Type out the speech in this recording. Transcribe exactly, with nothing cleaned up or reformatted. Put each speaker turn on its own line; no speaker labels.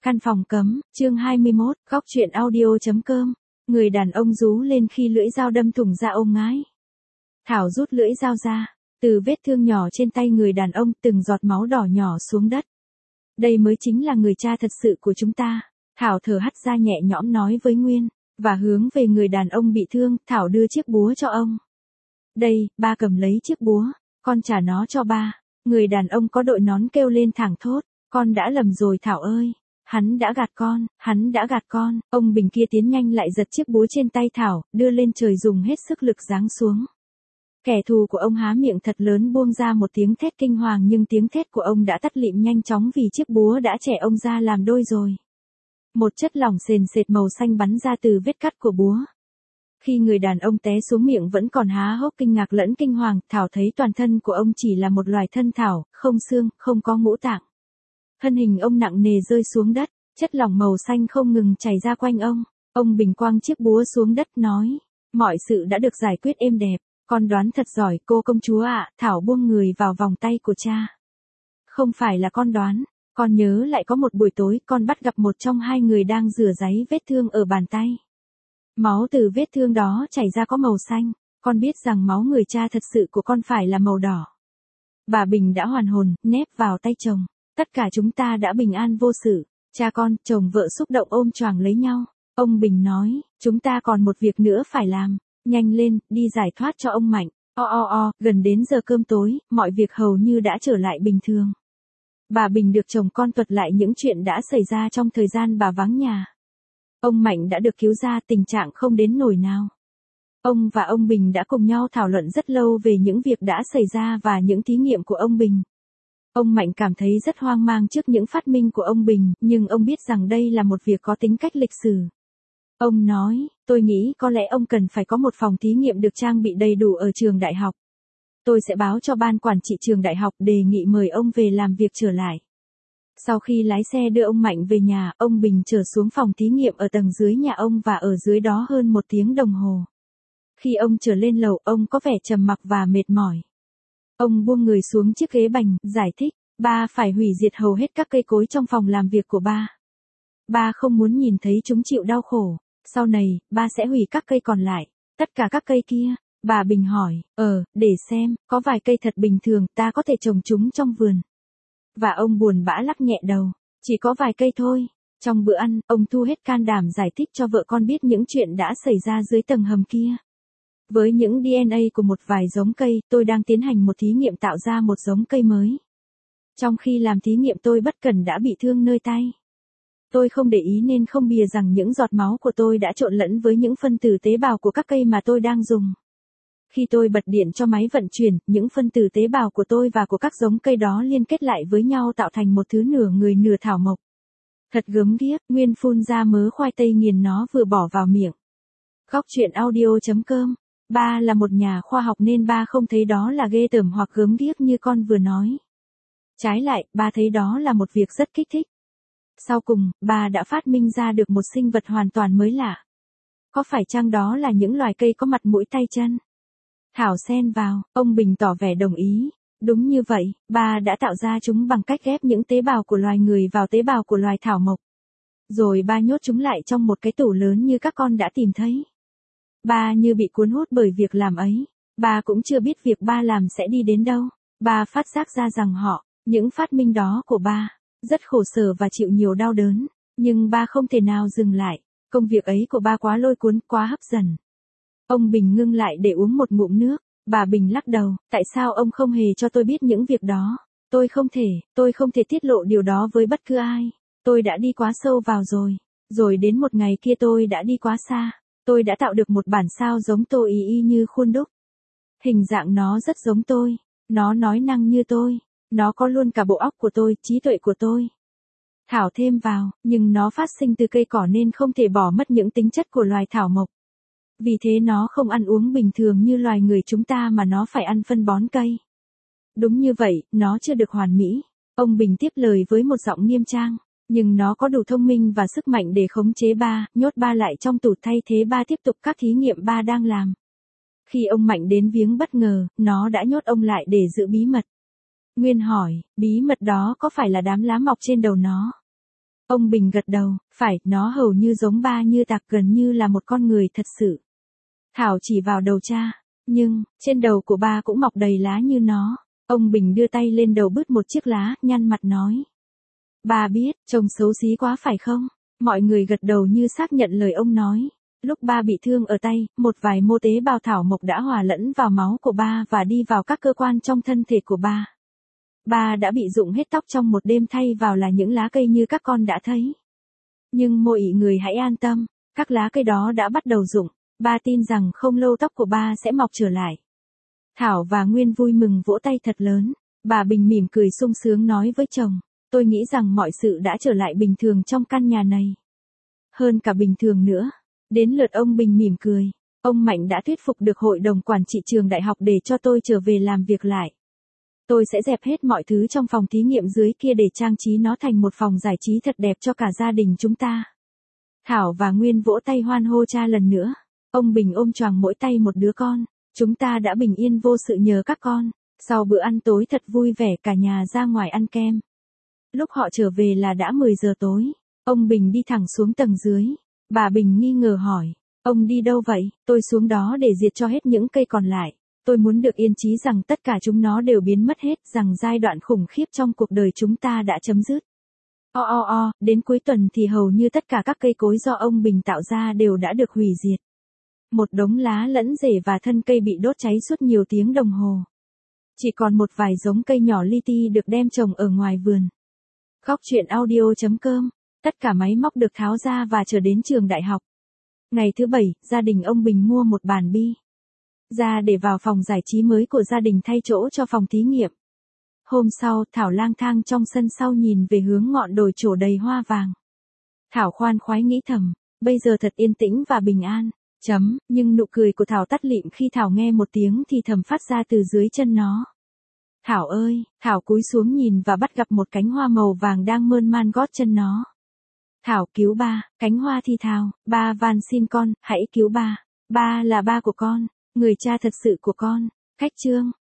Căn phòng cấm, chương hai mươi mốt, góc truyện audio.com. Người đàn ông rú lên khi lưỡi dao đâm thủng da ông ngái. Thảo rút lưỡi dao ra, từ vết thương nhỏ trên tay người đàn ông từng giọt máu đỏ nhỏ xuống đất. Đây mới chính là người cha thật sự của chúng ta. Thảo thở hắt ra nhẹ nhõm nói với Nguyên, và hướng về người đàn ông bị thương, Thảo đưa chiếc búa cho ông. Đây, ba cầm lấy chiếc búa, con trả nó cho ba. Người đàn ông có đội nón kêu lên thảng thốt, con đã lầm rồi Thảo ơi. Hắn đã gạt con, hắn đã gạt con. Ông Bình kia tiến nhanh lại giật chiếc búa trên tay Thảo, đưa lên trời dùng hết sức lực giáng xuống. Kẻ thù của ông há miệng thật lớn buông ra một tiếng thét kinh hoàng, nhưng tiếng thét của ông đã tắt lịm nhanh chóng vì chiếc búa đã chẻ ông ra làm đôi rồi. Một chất lỏng sền sệt màu xanh bắn ra từ vết cắt của búa. Khi người đàn ông té xuống miệng vẫn còn há hốc kinh ngạc lẫn kinh hoàng, Thảo thấy toàn thân của ông chỉ là một loài thân thảo, không xương, không có ngũ tạng. Thân hình ông nặng nề rơi xuống đất, chất lỏng màu xanh không ngừng chảy ra quanh ông. Ông Bình quăng chiếc búa xuống đất nói, mọi sự đã được giải quyết êm đẹp, con đoán thật giỏi cô công chúa ạ. Thảo buông người vào vòng tay của cha. Không phải là con đoán, con nhớ lại có một buổi tối con bắt gặp một trong hai người đang rửa ráy vết thương ở bàn tay. Máu từ vết thương đó chảy ra có màu xanh, con biết rằng máu người cha thật sự của con phải là màu đỏ. Bà Bình đã hoàn hồn, nép vào tay chồng. Tất cả chúng ta đã bình an vô sự. Cha con, chồng vợ xúc động ôm choàng lấy nhau. Ông Bình nói, chúng ta còn một việc nữa phải làm. Nhanh lên, đi giải thoát cho ông Mạnh. O o o, gần đến giờ cơm tối, mọi việc hầu như đã trở lại bình thường. Bà Bình được chồng con thuật lại những chuyện đã xảy ra trong thời gian bà vắng nhà. Ông Mạnh đã được cứu ra, tình trạng không đến nỗi nào. Ông và ông Bình đã cùng nhau thảo luận rất lâu về những việc đã xảy ra và những thí nghiệm của ông Bình. Ông Mạnh cảm thấy rất hoang mang trước những phát minh của ông Bình, nhưng ông biết rằng đây là một việc có tính cách lịch sử. Ông nói, tôi nghĩ có lẽ ông cần phải có một phòng thí nghiệm được trang bị đầy đủ ở trường đại học. Tôi sẽ báo cho ban quản trị trường đại học đề nghị mời ông về làm việc trở lại. Sau khi lái xe đưa ông Mạnh về nhà, ông Bình trở xuống phòng thí nghiệm ở tầng dưới nhà ông và ở dưới đó hơn một tiếng đồng hồ. Khi ông trở lên lầu, ông có vẻ trầm mặc và mệt mỏi. Ông buông người xuống chiếc ghế bành, giải thích, ba phải hủy diệt hầu hết các cây cối trong phòng làm việc của ba. Ba không muốn nhìn thấy chúng chịu đau khổ. Sau này, ba sẽ hủy các cây còn lại. Tất cả các cây kia. Bà Bình hỏi, ờ, để xem, có vài cây thật bình thường, ta có thể trồng chúng trong vườn. Và ông buồn bã lắc nhẹ đầu, chỉ có vài cây thôi. Trong bữa ăn, ông thu hết can đảm giải thích cho vợ con biết những chuyện đã xảy ra dưới tầng hầm kia. Với những đê en a của một vài giống cây, tôi đang tiến hành một thí nghiệm tạo ra một giống cây mới. Trong khi làm thí nghiệm tôi bất cẩn đã bị thương nơi tay. Tôi không để ý nên không bìa rằng những giọt máu của tôi đã trộn lẫn với những phân tử tế bào của các cây mà tôi đang dùng. Khi tôi bật điện cho máy vận chuyển, những phân tử tế bào của tôi và của các giống cây đó liên kết lại với nhau tạo thành một thứ nửa người nửa thảo mộc. Thật gớm ghiếc, Nguyên phun ra mớ khoai tây nghiền nó vừa bỏ vào miệng. Góc truyện audio.com. Ba là một nhà khoa học nên ba không thấy đó là ghê tởm hoặc gớm ghiếc như con vừa nói. Trái lại, ba thấy đó là một việc rất kích thích. Sau cùng, ba đã phát minh ra được một sinh vật hoàn toàn mới lạ. Có phải chăng đó là những loài cây có mặt mũi tay chân? Thảo xen vào, ông Bình tỏ vẻ đồng ý. Đúng như vậy, ba đã tạo ra chúng bằng cách ghép những tế bào của loài người vào tế bào của loài thảo mộc. Rồi ba nhốt chúng lại trong một cái tủ lớn như các con đã tìm thấy. Ba như bị cuốn hút bởi việc làm ấy. Ba cũng chưa biết việc ba làm sẽ đi đến đâu. Ba phát giác ra rằng họ, những phát minh đó của ba, rất khổ sở và chịu nhiều đau đớn. Nhưng ba không thể nào dừng lại. Công việc ấy của ba quá lôi cuốn, quá hấp dẫn. Ông Bình ngưng lại để uống một ngụm nước. Bà Bình lắc đầu, tại sao ông không hề cho tôi biết những việc đó? Tôi không thể, tôi không thể tiết lộ điều đó với bất cứ ai. Tôi đã đi quá sâu vào rồi. Rồi đến một ngày kia tôi đã đi quá xa. Tôi đã tạo được một bản sao giống tôi y y như khuôn đúc. Hình dạng nó rất giống tôi. Nó nói năng như tôi. Nó có luôn cả bộ óc của tôi, trí tuệ của tôi. Thảo thêm vào, nhưng nó phát sinh từ cây cỏ nên không thể bỏ mất những tính chất của loài thảo mộc. Vì thế nó không ăn uống bình thường như loài người chúng ta mà nó phải ăn phân bón cây. Đúng như vậy, nó chưa được hoàn mỹ. Ông Bình tiếp lời với một giọng nghiêm trang. Nhưng nó có đủ thông minh và sức mạnh để khống chế ba, nhốt ba lại trong tủ thay thế ba tiếp tục các thí nghiệm ba đang làm. Khi ông Mạnh đến viếng bất ngờ, nó đã nhốt ông lại để giữ bí mật. Nguyên hỏi, bí mật đó có phải là đám lá mọc trên đầu nó? Ông Bình gật đầu, phải, nó hầu như giống ba như tạc, gần như là một con người thật sự. Thảo chỉ vào đầu cha, nhưng, trên đầu của ba cũng mọc đầy lá như nó. Ông Bình đưa tay lên đầu bứt một chiếc lá, nhăn mặt nói. Ba biết, trông xấu xí quá phải không? Mọi người gật đầu như xác nhận lời ông nói. Lúc ba bị thương ở tay, một vài mô tế bào thảo mộc đã hòa lẫn vào máu của ba và đi vào các cơ quan trong thân thể của ba. Ba đã bị rụng hết tóc trong một đêm, thay vào là những lá cây như các con đã thấy. Nhưng mọi người hãy an tâm, các lá cây đó đã bắt đầu rụng. Ba tin rằng không lâu tóc của ba sẽ mọc trở lại. Thảo và Nguyên vui mừng vỗ tay thật lớn. Bà Bình mỉm cười sung sướng nói với chồng, tôi nghĩ rằng mọi sự đã trở lại bình thường trong căn nhà này. Hơn cả bình thường nữa. Đến lượt ông Bình mỉm cười. Ông Mạnh đã thuyết phục được hội đồng quản trị trường đại học để cho tôi trở về làm việc lại. Tôi sẽ dẹp hết mọi thứ trong phòng thí nghiệm dưới kia để trang trí nó thành một phòng giải trí thật đẹp cho cả gia đình chúng ta. Thảo và Nguyên vỗ tay hoan hô cha lần nữa. Ông Bình ôm choàng mỗi tay một đứa con. Chúng ta đã bình yên vô sự nhờ các con. Sau bữa ăn tối thật vui vẻ, cả nhà ra ngoài ăn kem. Lúc họ trở về là đã mười giờ tối. Ông Bình đi thẳng xuống tầng dưới. Bà Bình nghi ngờ hỏi, ông đi đâu vậy? Tôi xuống đó để diệt cho hết những cây còn lại. Tôi muốn được yên chí rằng tất cả chúng nó đều biến mất hết, rằng giai đoạn khủng khiếp trong cuộc đời chúng ta đã chấm dứt. O o o, đến cuối tuần thì hầu như tất cả các cây cối do ông Bình tạo ra đều đã được hủy diệt. Một đống lá lẫn rễ và thân cây bị đốt cháy suốt nhiều tiếng đồng hồ. Chỉ còn một vài giống cây nhỏ li ti được đem trồng ở ngoài vườn. Góc truyện audio chấm com. Tất cả máy móc được tháo ra và trở đến trường đại học. Ngày thứ bảy, gia đình ông Bình mua một bàn bi ra để vào phòng giải trí mới của gia đình thay chỗ cho phòng thí nghiệm. Hôm sau, Thảo lang thang trong sân sau nhìn về hướng ngọn đồi trổ đầy hoa vàng. Thảo khoan khoái nghĩ thầm, bây giờ thật yên tĩnh và bình an. Chấm, nhưng nụ cười của Thảo tắt lịm khi Thảo nghe một tiếng thì thầm phát ra từ dưới chân nó. Thảo ơi, Thảo cúi xuống nhìn và bắt gặp một cánh hoa màu vàng đang mơn man gót chân nó. Thảo cứu ba, cánh hoa thì thào, ba van xin con, hãy cứu ba. Ba là ba của con, người cha thật sự của con. Khách chương.